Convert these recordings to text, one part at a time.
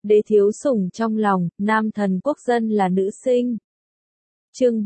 đế thiếu sủng trong lòng, nam thần quốc dân là nữ sinh. Chương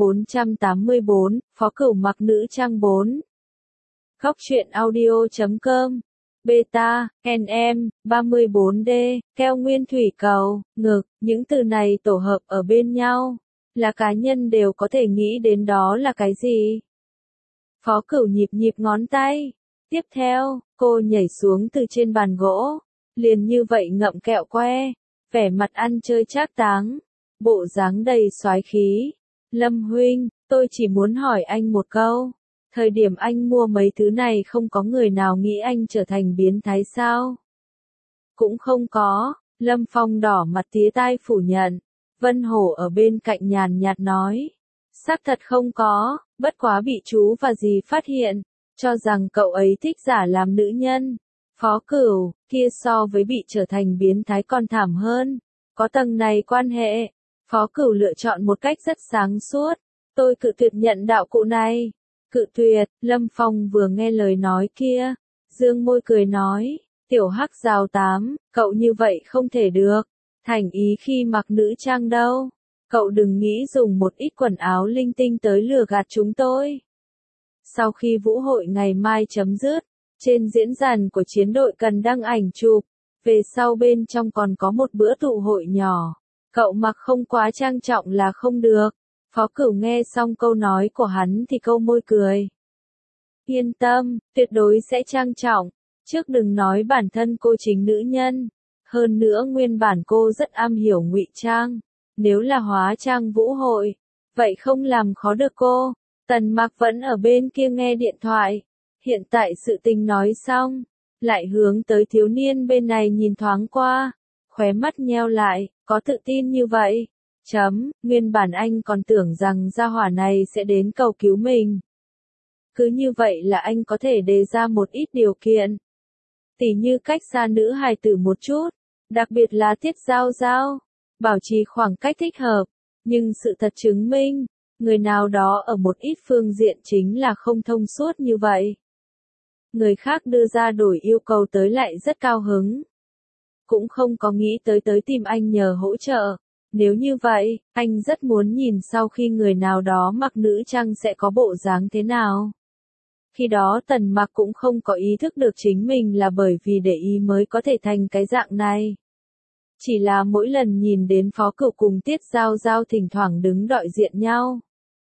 484, Phó Cửu mặc nữ trang 4. Góc truyện audio.com. Beta, NM, 34D, keo nguyên thủy cầu, ngực, những từ này tổ hợp ở bên nhau, là cá nhân đều có thể nghĩ đến đó là cái gì. Phó Cửu nhịp nhịp ngón tay. Tiếp theo, cô nhảy xuống từ trên bàn gỗ, liền như vậy ngậm kẹo que, vẻ mặt ăn chơi trác táng, bộ dáng đầy soái khí. Lâm huynh, tôi chỉ muốn hỏi anh một câu, thời điểm anh mua mấy thứ này không có người nào nghĩ anh trở thành biến thái sao? Cũng không có, Lâm Phong đỏ mặt tía tai phủ nhận. Vân Hổ ở bên cạnh nhàn nhạt nói, xác thật không có, bất quá bị chú và dì phát hiện, cho rằng cậu ấy thích giả làm nữ nhân. Phó Cửu, kia so với bị trở thành biến thái còn thảm hơn, có tầng này quan hệ. Phó Cửu lựa chọn một cách rất sáng suốt, tôi cự tuyệt nhận đạo cụ này. Cự tuyệt, Lâm Phong vừa nghe lời nói kia, dương môi cười nói, tiểu hắc rào tám, cậu như vậy không thể được, thành ý khi mặc nữ trang đâu, cậu đừng nghĩ dùng một ít quần áo linh tinh tới lừa gạt chúng tôi. Sau khi vũ hội ngày mai chấm dứt, trên diễn đàn của chiến đội cần đăng ảnh chụp, về sau bên trong còn có một bữa tụ hội nhỏ, cậu mặc không quá trang trọng là không được. Phó Cửu nghe xong câu nói của hắn thì câu môi cười. Yên tâm, tuyệt đối sẽ trang trọng, trước đừng nói bản thân cô chính nữ nhân, hơn nữa nguyên bản cô rất am hiểu ngụy trang, nếu là hóa trang vũ hội, vậy không làm khó được cô. Tần Mặc vẫn ở bên kia nghe điện thoại, hiện tại sự tình nói xong, lại hướng tới thiếu niên bên này nhìn thoáng qua, khóe mắt nheo lại, có tự tin như vậy. Nguyên bản anh còn tưởng rằng gia hỏa này sẽ đến cầu cứu mình. Cứ như vậy là anh có thể đề ra một ít điều kiện. Tỉ như cách xa nữ hài tử một chút, đặc biệt là Tiết Giao Giao, bảo trì khoảng cách thích hợp, nhưng sự thật chứng minh, người nào đó ở một ít phương diện chính là không thông suốt như vậy. Người khác đưa ra đổi yêu cầu tới lại rất cao hứng. Cũng không có nghĩ tới tìm anh nhờ hỗ trợ. Nếu như vậy, anh rất muốn nhìn sau khi người nào đó mặc nữ trang sẽ có bộ dáng thế nào. Khi đó Tần Mặc cũng không có ý thức được chính mình là bởi vì để ý mới có thể thành cái dạng này. Chỉ là mỗi lần nhìn đến Phó Cửu cùng Tiết Giao Giao thỉnh thoảng đứng đối diện nhau,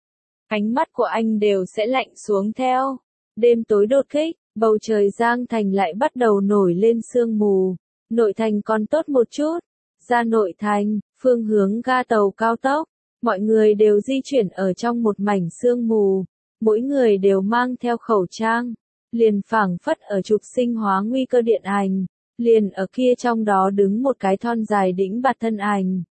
ánh mắt của anh đều sẽ lạnh xuống theo. Đêm tối đột kích, bầu trời Giang Thành lại bắt đầu nổi lên sương mù. Nội thành còn tốt một chút. Ra nội thành, phương hướng ga tàu cao tốc, mọi người đều di chuyển ở trong một mảnh sương mù, mỗi người đều mang theo khẩu trang, liền phảng phất ở trục sinh hóa nguy cơ điện ảnh, liền ở kia trong đó đứng một cái thon dài đĩnh bạt thân ảnh.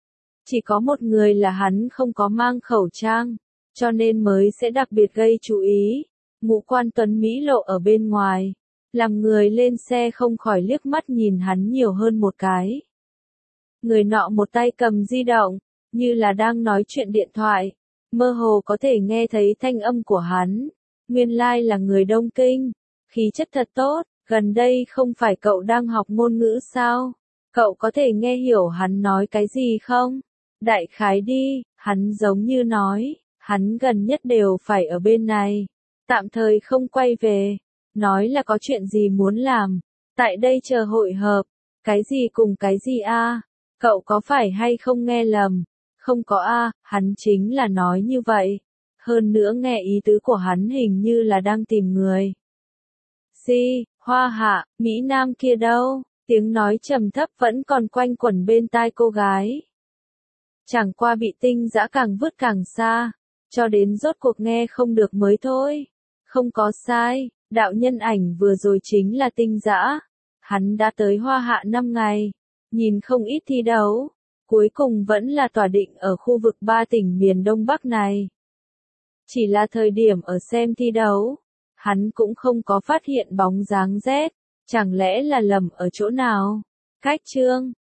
Chỉ có một người là hắn không có mang khẩu trang, cho nên mới sẽ đặc biệt gây chú ý. Ngũ quan tuấn mỹ lộ ở bên ngoài, làm người lên xe không khỏi liếc mắt nhìn hắn nhiều hơn một cái. Người nọ một tay cầm di động, như là đang nói chuyện điện thoại, mơ hồ có thể nghe thấy thanh âm của hắn. Nguyên lai là người Đông Kinh, khí chất thật tốt, gần đây không phải cậu đang học ngôn ngữ sao? Cậu có thể nghe hiểu hắn nói cái gì không? Đại khái đi, hắn giống như nói, hắn gần nhất đều phải ở bên này, tạm thời không quay về, nói là có chuyện gì muốn làm, tại đây chờ hội hợp, cái gì cùng cái gì a? Cậu có phải hay không nghe lầm? Không có a, hắn chính là nói như vậy. Hơn nữa nghe ý tứ của hắn hình như là đang tìm người. Hoa Hạ, Mỹ Nam kia đâu? Tiếng nói trầm thấp vẫn còn quanh quẩn bên tai cô gái. Chẳng qua bị Tinh Dã càng vứt càng xa, cho đến rốt cuộc nghe không được mới thôi. Không có sai, đạo nhân ảnh vừa rồi chính là Tinh Dã. Hắn đã tới Hoa Hạ 5 ngày. Nhìn không ít thi đấu, cuối cùng vẫn là tỏa định ở khu vực 3 tỉnh miền Đông Bắc này. Chỉ là thời điểm ở xem thi đấu, hắn cũng không có phát hiện bóng dáng Z, chẳng lẽ là lầm ở chỗ nào? Cách chương